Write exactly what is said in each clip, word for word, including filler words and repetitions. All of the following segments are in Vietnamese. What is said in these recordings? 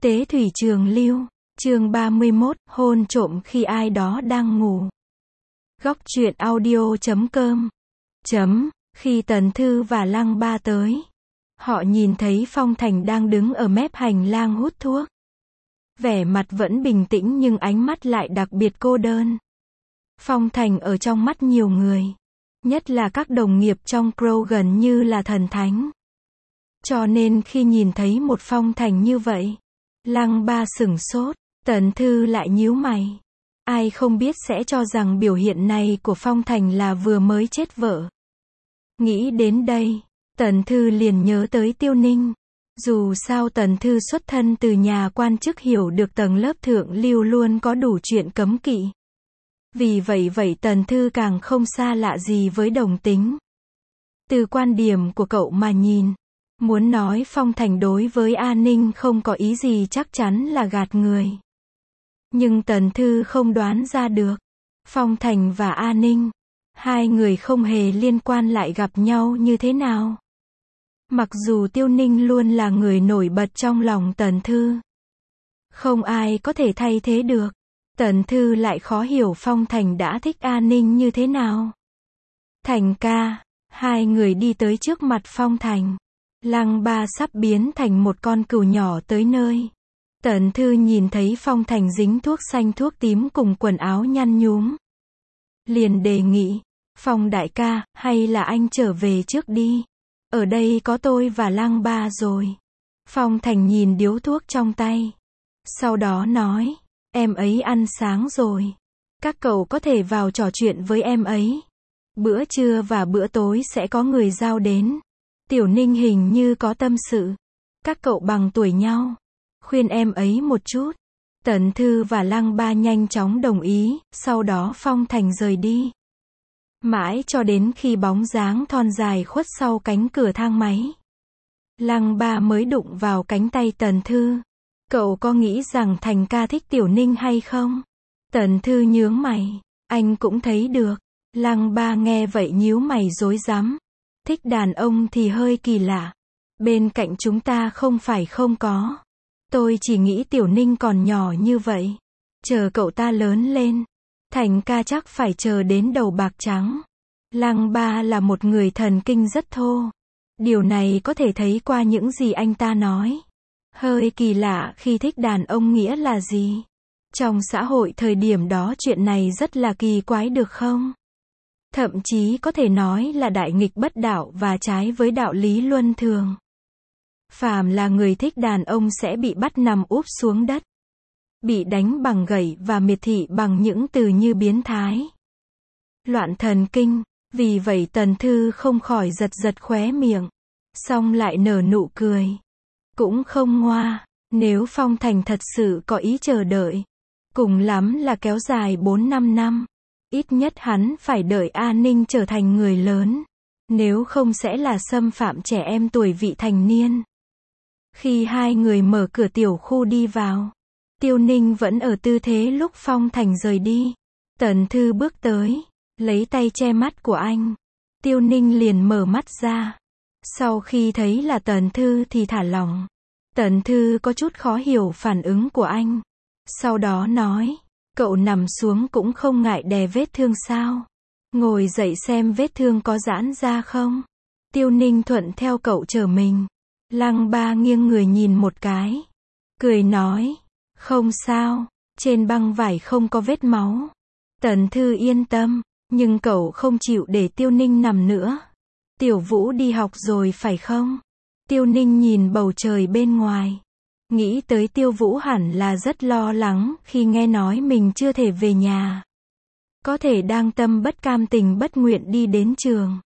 Tế thủy trường lưu, chương ba mươi mốt, hôn trộm khi ai đó đang ngủ. Góc truyện audio chấm com. Chấm, khi Tần Thư và Lăng Ba tới, họ nhìn thấy Phong Thành đang đứng ở mép hành lang hút thuốc. Vẻ mặt vẫn bình tĩnh nhưng ánh mắt lại đặc biệt cô đơn. Phong Thành ở trong mắt nhiều người, nhất là các đồng nghiệp trong Crow gần như là thần thánh. Cho nên khi nhìn thấy một Phong Thành như vậy, Lăng Ba sửng sốt, Tần Thư lại nhíu mày. Ai không biết sẽ cho rằng biểu hiện này của Phong Thành là vừa mới chết vợ. Nghĩ đến đây, Tần Thư liền nhớ tới Tiêu Ninh. Dù sao Tần Thư xuất thân từ nhà quan chức, hiểu được tầng lớp thượng lưu luôn có đủ chuyện cấm kỵ. Vì vậy vậy Tần Thư càng không xa lạ gì với đồng tính. Từ quan điểm của cậu mà nhìn, muốn nói Phong Thành đối với A Ninh không có ý gì chắc chắn là gạt người. Nhưng Tần Thư không đoán ra được, Phong Thành và A Ninh, hai người không hề liên quan lại gặp nhau như thế nào. Mặc dù Tiêu Ninh luôn là người nổi bật trong lòng Tần Thư, không ai có thể thay thế được. Tần Thư lại khó hiểu Phong Thành đã thích A Ninh như thế nào. Thành ca, hai người đi tới trước mặt Phong Thành. Lăng Ba sắp biến thành một con cừu nhỏ tới nơi. Tần Thư nhìn thấy Phong Thành dính thuốc xanh thuốc tím cùng quần áo nhăn nhúm, liền đề nghị, Phong đại ca, hay là anh trở về trước đi. Ở đây có tôi và Lăng Ba rồi. Phong Thành nhìn điếu thuốc trong tay, sau đó nói, em ấy ăn sáng rồi. Các cậu có thể vào trò chuyện với em ấy. Bữa trưa và bữa tối sẽ có người giao đến. Tiểu Ninh hình như có tâm sự. Các cậu bằng tuổi nhau, khuyên em ấy một chút. Tần Thư và Lăng Ba nhanh chóng đồng ý, sau đó Phong Thành rời đi. Mãi cho đến khi bóng dáng thon dài khuất sau cánh cửa thang máy, Lăng Ba mới đụng vào cánh tay Tần Thư. Cậu có nghĩ rằng Thành ca thích Tiểu Ninh hay không? Tần Thư nhướng mày, anh cũng thấy được. Lăng Ba nghe vậy nhíu mày rối rắm. Thích đàn ông thì hơi kỳ lạ. Bên cạnh chúng ta không phải không có. Tôi chỉ nghĩ Tiểu Ninh còn nhỏ như vậy. Chờ cậu ta lớn lên, Thành ca chắc phải chờ đến đầu bạc trắng. Lăng Ba là một người thần kinh rất thô. Điều này có thể thấy qua những gì anh ta nói. Hơi kỳ lạ khi thích đàn ông nghĩa là gì? Trong xã hội thời điểm đó chuyện này rất là kỳ quái được không? Thậm chí có thể nói là đại nghịch bất đạo và trái với đạo lý luân thường. Phàm là người thích đàn ông sẽ bị bắt nằm úp xuống đất, bị đánh bằng gậy và miệt thị bằng những từ như biến thái, loạn thần kinh. Vì vậy Tần Thư không khỏi giật giật khóe miệng, xong lại nở nụ cười. Cũng không ngoa, nếu Phong Thành thật sự có ý chờ đợi, cùng lắm là kéo dài bốn năm năm. Ít nhất hắn phải đợi A Ninh trở thành người lớn, nếu không sẽ là xâm phạm trẻ em tuổi vị thành niên. Khi hai người mở cửa tiểu khu đi vào, Tiêu Ninh vẫn ở tư thế lúc Phong Thành rời đi. Tần Thư bước tới, lấy tay che mắt của anh. Tiêu Ninh liền mở mắt ra. Sau khi thấy là Tần Thư thì thả lỏng. Tần Thư có chút khó hiểu phản ứng của anh. Sau đó nói, cậu nằm xuống cũng không ngại đè vết thương sao? Ngồi dậy xem vết thương có giãn ra không? Tiêu Ninh thuận theo cậu trở mình. Lăng Ba nghiêng người nhìn một cái, cười nói, không sao, trên băng vải không có vết máu. Tần Thư yên tâm, nhưng cậu không chịu để Tiêu Ninh nằm nữa. Tiểu Vũ đi học rồi phải không? Tiêu Ninh nhìn bầu trời bên ngoài, nghĩ tới Tiêu Vũ hẳn là rất lo lắng khi nghe nói mình chưa thể về nhà. Có thể đang tâm bất cam tình bất nguyện đi đến trường.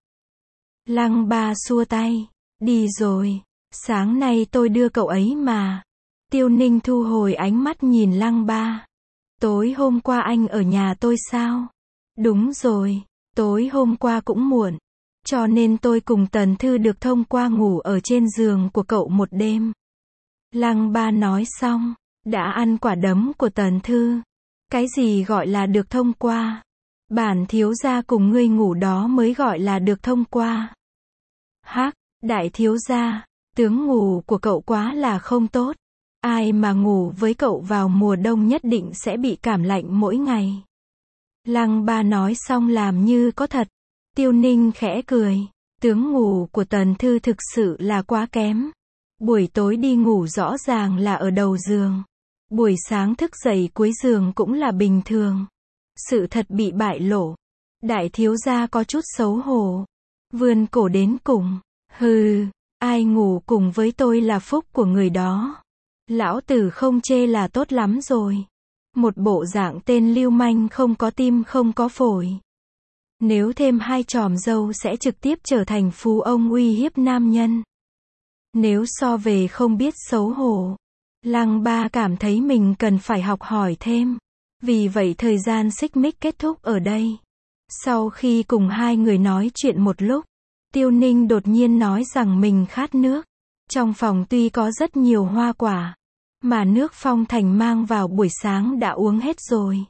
Lăng Ba xua tay, đi rồi, sáng nay tôi đưa cậu ấy mà. Tiêu Ninh thu hồi ánh mắt nhìn Lăng Ba. Tối hôm qua anh ở nhà tôi sao? Đúng rồi, tối hôm qua cũng muộn, cho nên tôi cùng Tần Thư được thông qua ngủ ở trên giường của cậu một đêm. Lăng Ba nói xong, đã ăn quả đấm của Tần Thư. Cái gì gọi là được thông qua? Bản thiếu gia cùng ngươi ngủ đó mới gọi là được thông qua. Hắc, đại thiếu gia, tướng ngủ của cậu quá là không tốt. Ai mà ngủ với cậu vào mùa đông nhất định sẽ bị cảm lạnh mỗi ngày. Lăng Ba nói xong làm như có thật. Tiêu Ninh khẽ cười. Tướng ngủ của Tần Thư thực sự là quá kém. Buổi tối đi ngủ rõ ràng là ở đầu giường. Buổi sáng thức dậy cuối giường cũng là bình thường. Sự thật bị bại lộ. Đại thiếu gia có chút xấu hổ. Vươn cổ đến cùng. Hừ, ai ngủ cùng với tôi là phúc của người đó. Lão tử không chê là tốt lắm rồi. Một bộ dạng tên lưu manh không có tim không có phổi. Nếu thêm hai tròm dâu sẽ trực tiếp trở thành phú ông uy hiếp nam nhân. Nếu so về không biết xấu hổ, Lăng Ba cảm thấy mình cần phải học hỏi thêm. Vì vậy thời gian xích mích kết thúc ở đây. Sau khi cùng hai người nói chuyện một lúc, Tiêu Ninh đột nhiên nói rằng mình khát nước. Trong phòng tuy có rất nhiều hoa quả, mà nước Phong Thành mang vào buổi sáng đã uống hết rồi.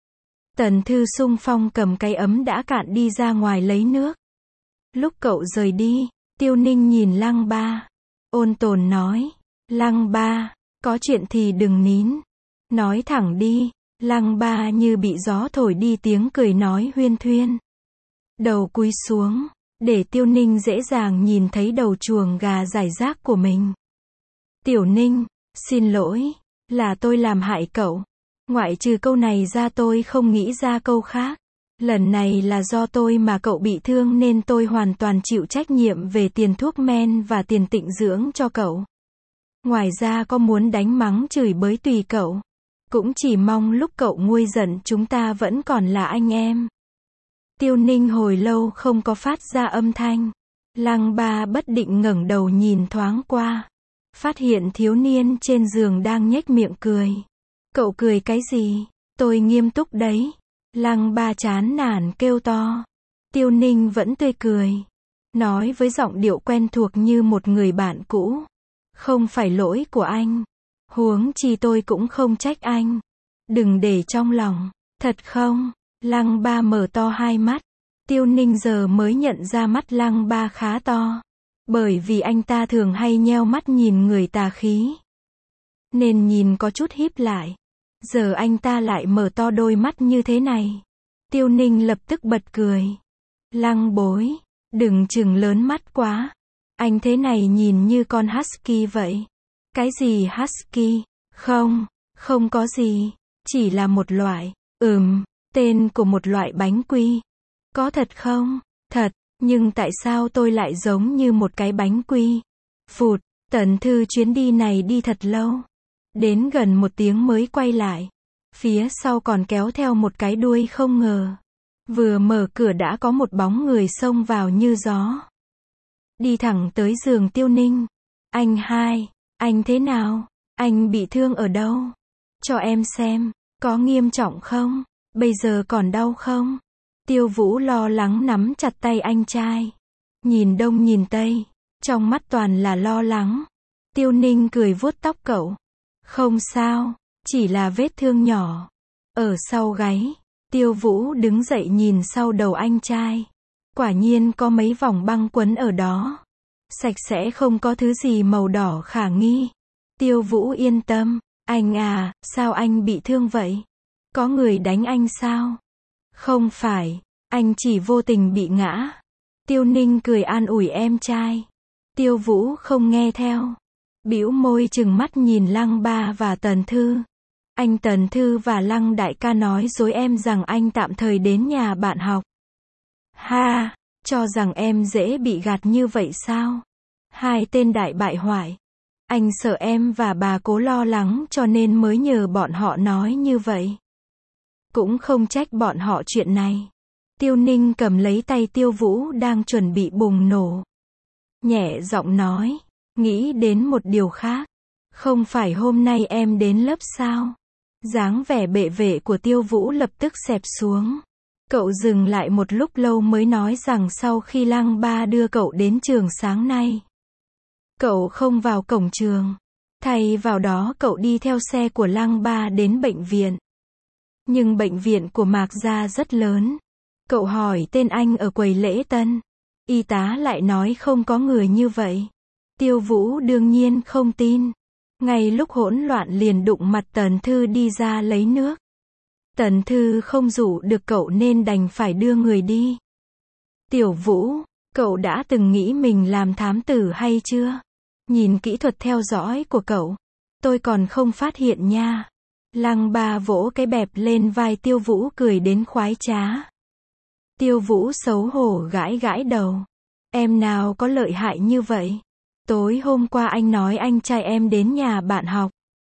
Tần Thư xung phong cầm cái ấm đã cạn đi ra ngoài lấy nước. Lúc cậu rời đi, Tiêu Ninh nhìn Lăng Ba. Ôn tồn nói, Lăng Ba, có chuyện thì đừng nín. Nói thẳng đi. Lăng Ba như bị gió thổi đi tiếng cười nói huyên thuyên. Đầu cúi xuống, để Tiêu Ninh dễ dàng nhìn thấy đầu chuồng gà rải rác của mình. Tiểu Ninh, xin lỗi, là tôi làm hại cậu. Ngoại trừ câu này ra tôi không nghĩ ra câu khác. Lần này là do tôi mà cậu bị thương nên tôi hoàn toàn chịu trách nhiệm về tiền thuốc men và tiền tịnh dưỡng cho cậu. Ngoài ra có muốn đánh mắng chửi bới tùy cậu. Cũng chỉ mong lúc cậu nguôi giận chúng ta vẫn còn là anh em. Tiêu Ninh hồi lâu không có phát ra âm thanh. Lăng Ba bất định ngẩng đầu nhìn thoáng qua. Phát hiện thiếu niên trên giường đang nhếch miệng cười. Cậu cười cái gì? Tôi nghiêm túc đấy. Lăng Ba chán nản kêu to. Tiêu Ninh vẫn tươi cười. Nói với giọng điệu quen thuộc như một người bạn cũ. Không phải lỗi của anh. Huống chi tôi cũng không trách anh. Đừng để trong lòng. Thật không? Lăng Ba mở to hai mắt. Tiêu Ninh giờ mới nhận ra mắt Lăng Ba khá to. Bởi vì anh ta thường hay nheo mắt nhìn người tà khí. Nên nhìn có chút híp lại. Giờ anh ta lại mở to đôi mắt như thế này. Tiêu Ninh lập tức bật cười. Lăng bối, đừng chừng lớn mắt quá. Anh thế này nhìn như con husky vậy. Cái gì husky? Không, không có gì. Chỉ là một loại, ừm, tên của một loại bánh quy. Có thật không? Thật, nhưng tại sao tôi lại giống như một cái bánh quy? Phụt, Tần Thư chuyến đi này đi thật lâu. Đến gần một tiếng mới quay lại. Phía sau còn kéo theo một cái đuôi không ngờ. Vừa mở cửa đã có một bóng người xông vào như gió. Đi thẳng tới giường Tiêu Ninh. Anh hai, anh thế nào? Anh bị thương ở đâu? Cho em xem, có nghiêm trọng không? Bây giờ còn đau không? Tiêu Vũ lo lắng nắm chặt tay anh trai. Nhìn đông nhìn tây, trong mắt toàn là lo lắng. Tiêu Ninh cười vuốt tóc cậu. Không sao, chỉ là vết thương nhỏ. Ở sau gáy. Tiêu Vũ đứng dậy nhìn sau đầu anh trai. Quả nhiên có mấy vòng băng quấn ở đó. Sạch sẽ không có thứ gì màu đỏ khả nghi. Tiêu Vũ yên tâm. Anh à, sao anh bị thương vậy? Có người đánh anh sao? Không phải, anh chỉ vô tình bị ngã. Tiêu Ninh cười an ủi em trai. Tiêu Vũ không nghe theo. Bĩu môi trừng mắt nhìn Lăng Ba và Tần Thư. Anh Tần Thư và Lăng đại ca nói dối em rằng anh tạm thời đến nhà bạn học. Ha, cho rằng em dễ bị gạt như vậy sao? Hai tên đại bại hoại. Anh sợ em và bà Cố lo lắng cho nên mới nhờ bọn họ nói như vậy. Cũng không trách bọn họ chuyện này. Tiêu Ninh cầm lấy tay Tiêu Vũ đang chuẩn bị bùng nổ. Nhẹ giọng nói, nghĩ đến một điều khác. Không phải hôm nay em đến lớp sao? Dáng vẻ bệ vệ của Tiêu Vũ lập tức xẹp xuống. Cậu dừng lại một lúc lâu mới nói rằng sau khi Lăng Ba đưa cậu đến trường sáng nay. Cậu không vào cổng trường. Thay vào đó cậu đi theo xe của Lăng Ba đến bệnh viện. Nhưng bệnh viện của Mạc Gia rất lớn. Cậu hỏi tên anh ở quầy lễ tân. Y tá lại nói không có người như vậy. Tiêu Vũ đương nhiên không tin. Ngay lúc hỗn loạn liền đụng mặt Tần Thư đi ra lấy nước. Tần Thư không dụ được cậu nên đành phải đưa người đi. Tiểu Vũ, cậu đã từng nghĩ mình làm thám tử hay chưa? Nhìn kỹ thuật theo dõi của cậu, tôi còn không phát hiện nha. Lăng Ba vỗ cái bẹp lên vai Tiêu Vũ cười đến khoái trá. Tiêu Vũ xấu hổ gãi gãi đầu. Em nào có lợi hại như vậy? Tối hôm qua anh nói anh trai em đến nhà bạn học.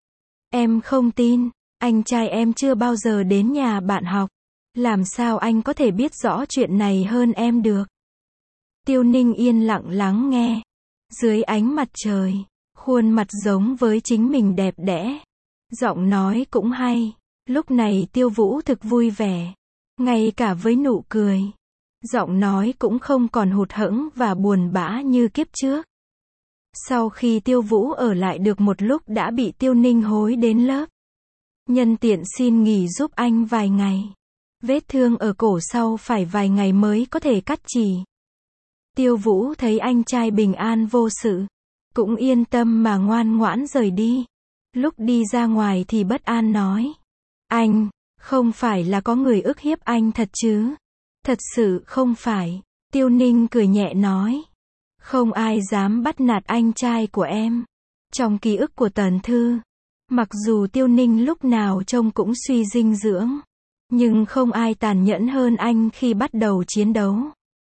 Em không tin, anh trai em chưa bao giờ đến nhà bạn học. Làm sao anh có thể biết rõ chuyện này hơn em được? Tiêu Ninh yên lặng lắng nghe. Dưới ánh mặt trời, khuôn mặt giống với chính mình đẹp đẽ. Giọng nói cũng hay. Lúc này Tiêu Vũ thực vui vẻ. Ngay cả với nụ cười. Giọng nói cũng không còn hụt hẫng và buồn bã như kiếp trước. Sau khi Tiêu Vũ ở lại được một lúc đã bị Tiêu Ninh hối đến lớp. Nhân tiện xin nghỉ giúp anh vài ngày. Vết thương ở cổ sau phải vài ngày mới có thể cắt chỉ. Tiêu Vũ thấy anh trai bình an vô sự. Cũng yên tâm mà ngoan ngoãn rời đi. Lúc đi ra ngoài thì bất an nói. Anh, không phải là có người ức hiếp anh thật chứ? Thật sự không phải. Tiêu Ninh cười nhẹ nói. Không ai dám bắt nạt anh trai của em. Trong ký ức của Tần Thư, mặc dù Tiêu Ninh lúc nào trông cũng suy dinh dưỡng, nhưng không ai tàn nhẫn hơn anh khi bắt đầu chiến đấu.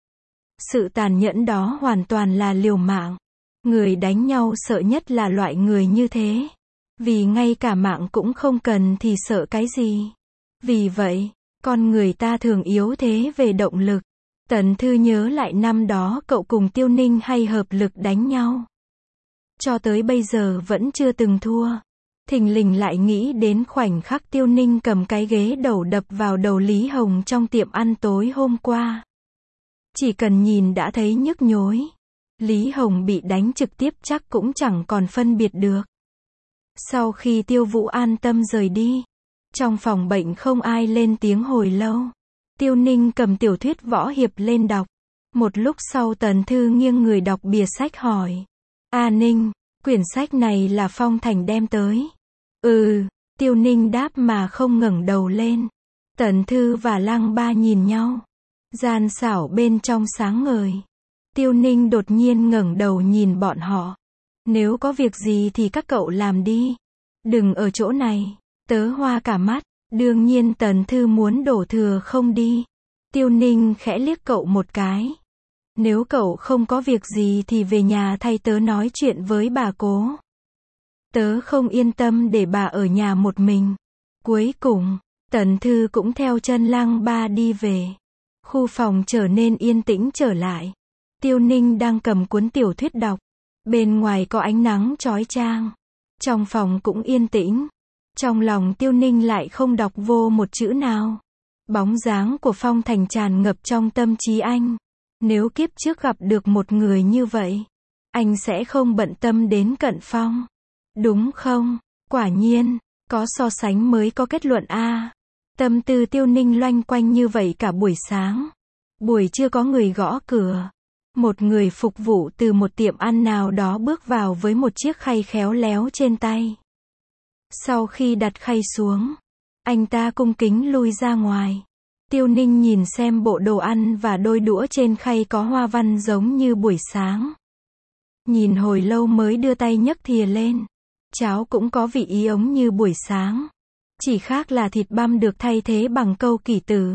Sự tàn nhẫn đó hoàn toàn là liều mạng. Người đánh nhau sợ nhất là loại người như thế. Vì ngay cả mạng cũng không cần thì sợ cái gì. Vì vậy, con người ta thường yếu thế về động lực. Tần Thư nhớ lại năm đó cậu cùng Tiêu Ninh hay hợp lực đánh nhau. Cho tới bây giờ vẫn chưa từng thua. Thình lình lại nghĩ đến khoảnh khắc Tiêu Ninh cầm cái ghế đầu đập vào đầu Lý Hồng trong tiệm ăn tối hôm qua. Chỉ cần nhìn đã thấy nhức nhối. Lý Hồng bị đánh trực tiếp chắc cũng chẳng còn phân biệt được. Sau khi Tiêu Vũ an tâm rời đi, trong phòng bệnh không ai lên tiếng hồi lâu. Tiêu Ninh cầm tiểu thuyết võ hiệp lên đọc. Một lúc sau Tần Thư nghiêng người đọc bìa sách hỏi. A Ninh, quyển sách này là Phong Thành đem tới. Ừ, Tiêu Ninh đáp mà không ngẩng đầu lên. Tần Thư và Lăng Ba nhìn nhau. Gian xảo bên trong sáng ngời. Tiêu Ninh đột nhiên ngẩng đầu nhìn bọn họ. Nếu có việc gì thì các cậu làm đi. Đừng ở chỗ này. Tớ hoa cả mắt. Đương nhiên Tần Thư muốn đổ thừa không đi. Tiêu Ninh khẽ liếc cậu một cái. Nếu cậu không có việc gì thì về nhà thay tớ nói chuyện với bà cố. Tớ không yên tâm để bà ở nhà một mình. Cuối cùng, Tần Thư cũng theo chân Lăng Ba đi về. Khu phòng trở nên yên tĩnh trở lại. Tiêu Ninh đang cầm cuốn tiểu thuyết đọc. Bên ngoài có ánh nắng chói chang. Trong phòng cũng yên tĩnh. Trong lòng Tiêu Ninh lại không đọc vô một chữ nào. Bóng dáng của Phong Thành tràn ngập trong tâm trí anh. Nếu kiếp trước gặp được một người như vậy, anh sẽ không bận tâm đến Cận Phong. Đúng không? Quả nhiên, có so sánh mới có kết luận a. Tâm tư Tiêu Ninh loanh quanh như vậy cả buổi sáng. Buổi trưa có người gõ cửa. Một người phục vụ từ một tiệm ăn nào đó bước vào với một chiếc khay khéo léo trên tay. Sau khi đặt khay xuống, anh ta cung kính lui ra ngoài. Tiêu Ninh nhìn xem bộ đồ ăn và đôi đũa trên khay có hoa văn giống như buổi sáng. Nhìn hồi lâu mới đưa tay nhấc thìa lên. Cháo cũng có vị ý ống như buổi sáng. Chỉ khác là thịt băm được thay thế bằng câu kỷ tử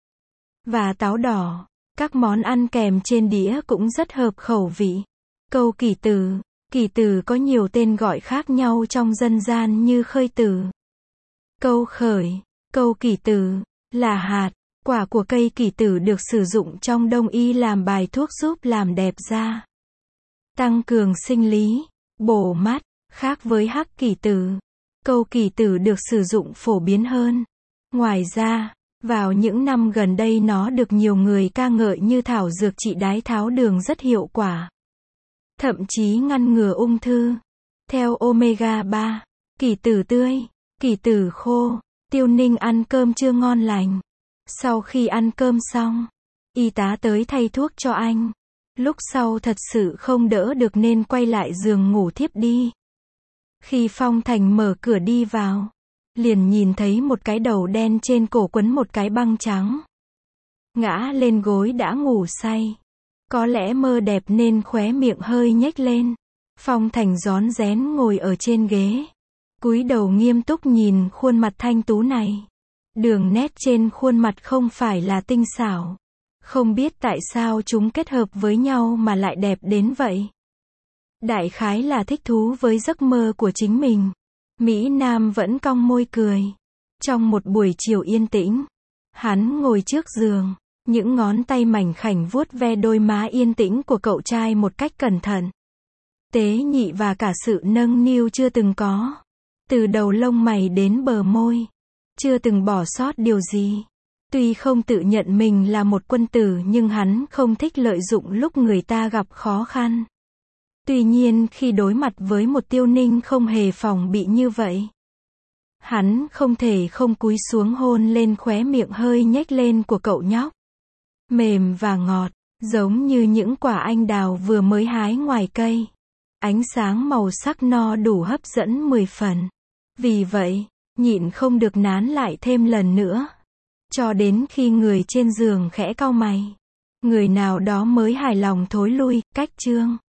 và táo đỏ. Các món ăn kèm trên đĩa cũng rất hợp khẩu vị. Câu kỷ tử, kỷ tử có nhiều tên gọi khác nhau trong dân gian như khơi tử, câu khởi, câu kỷ tử, là hạt, quả của cây kỷ tử được sử dụng trong đông y làm bài thuốc giúp làm đẹp da, tăng cường sinh lý, bổ mắt, khác với hắc kỷ tử. Câu kỷ tử được sử dụng phổ biến hơn. Ngoài ra, vào những năm gần đây nó được nhiều người ca ngợi như thảo dược trị đái tháo đường rất hiệu quả. Thậm chí ngăn ngừa ung thư. Theo omega ba, kỷ tử tươi, kỷ tử khô, Tiêu Ninh ăn cơm trưa ngon lành. Sau khi ăn cơm xong, y tá tới thay thuốc cho anh. Lúc sau thật sự không đỡ được nên quay lại giường ngủ thiếp đi. Khi Phong Thành mở cửa đi vào, liền nhìn thấy một cái đầu đen trên cổ quấn một cái băng trắng. Ngã lên gối đã ngủ say. Có lẽ mơ đẹp nên khóe miệng hơi nhếch lên. Phong Thành rón rén ngồi ở trên ghế. Cúi đầu nghiêm túc nhìn khuôn mặt thanh tú này. Đường nét trên khuôn mặt không phải là tinh xảo. Không biết tại sao chúng kết hợp với nhau mà lại đẹp đến vậy. Đại khái là thích thú với giấc mơ của chính mình. Mỹ Nam vẫn cong môi cười. Trong một buổi chiều yên tĩnh, hắn ngồi trước giường. Những ngón tay mảnh khảnh vuốt ve đôi má yên tĩnh của cậu trai một cách cẩn thận. Tế nhị và cả sự nâng niu chưa từng có. Từ đầu lông mày đến bờ môi. Chưa từng bỏ sót điều gì. Tuy không tự nhận mình là một quân tử nhưng hắn không thích lợi dụng lúc người ta gặp khó khăn. Tuy nhiên khi đối mặt với một Tiêu Ninh không hề phòng bị như vậy, hắn không thể không cúi xuống hôn lên khóe miệng hơi nhếch lên của cậu nhóc. Mềm và ngọt, giống như những quả anh đào vừa mới hái ngoài cây. Ánh sáng màu sắc no đủ hấp dẫn mười phần. Vì vậy, nhịn không được nán lại thêm lần nữa. Cho đến khi người trên giường khẽ cau mày. Người nào đó mới hài lòng thối lui, cách chương.